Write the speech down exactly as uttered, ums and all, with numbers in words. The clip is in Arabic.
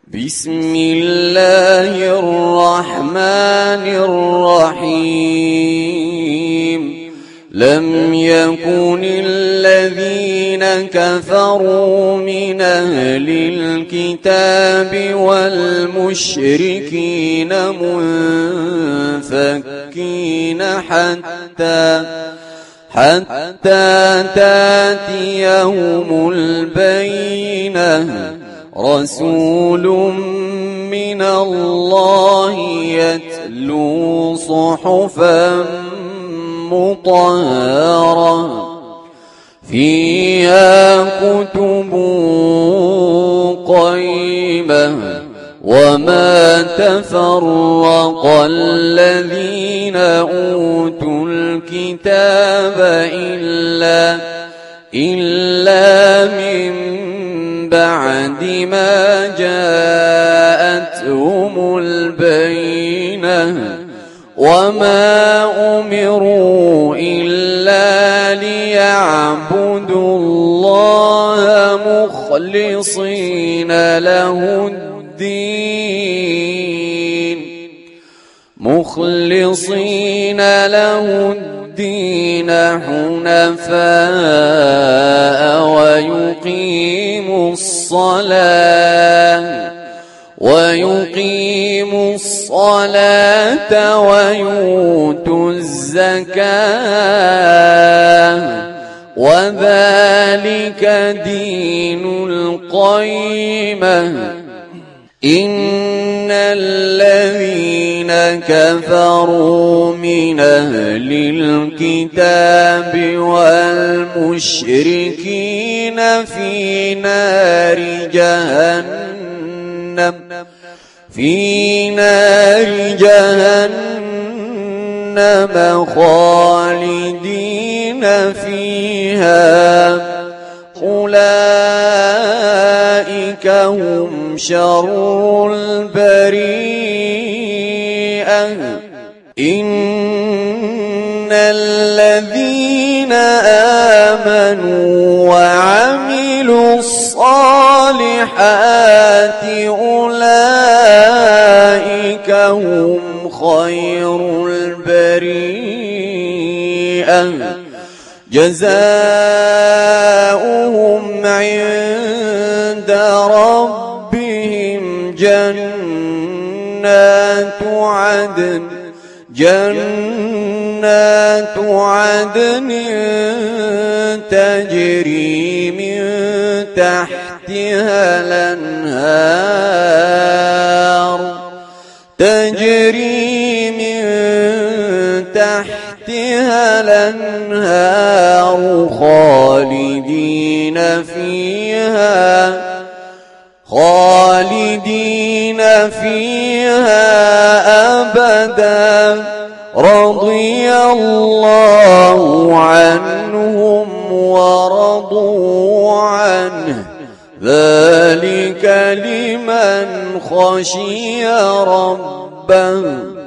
بسم الله الرحمن الرحيم لم يكن الذين كفروا من أهل الكتاب والمشركين منفكين حتى حتى تأتيهم البينة رسول من الله يتلو صحفا مطهرة فيها كتب قيمة وما تفرق الذين أوتوا الكتاب إلا إلا من بعد ما جاءتهم البينة وما أمروا إلا ليعبدوا الله مخلصين له الدين مخلصين له الدين حنفاء ويقيموا الصلاة ويقيموا الصلاة ويؤتوا الزكاة وذلك دين القيمة إن الذين كفروا من أهل الكتاب والمشركين في نار جهنم في نار جهنم خالدين فيها أولئك هم شر البريئة إن الذين آمنوا وعملوا الصالحات أولئك هم خير البريئة جزاؤهم عند ربهم جنات عدن جنات عدن تجري من تحتها الأنهار تجري من تحتها الأنهار خالدين فيها خالدين فيها أبدا رضي الله عنهم ورضوا عنه ذلك لمن خشي ربه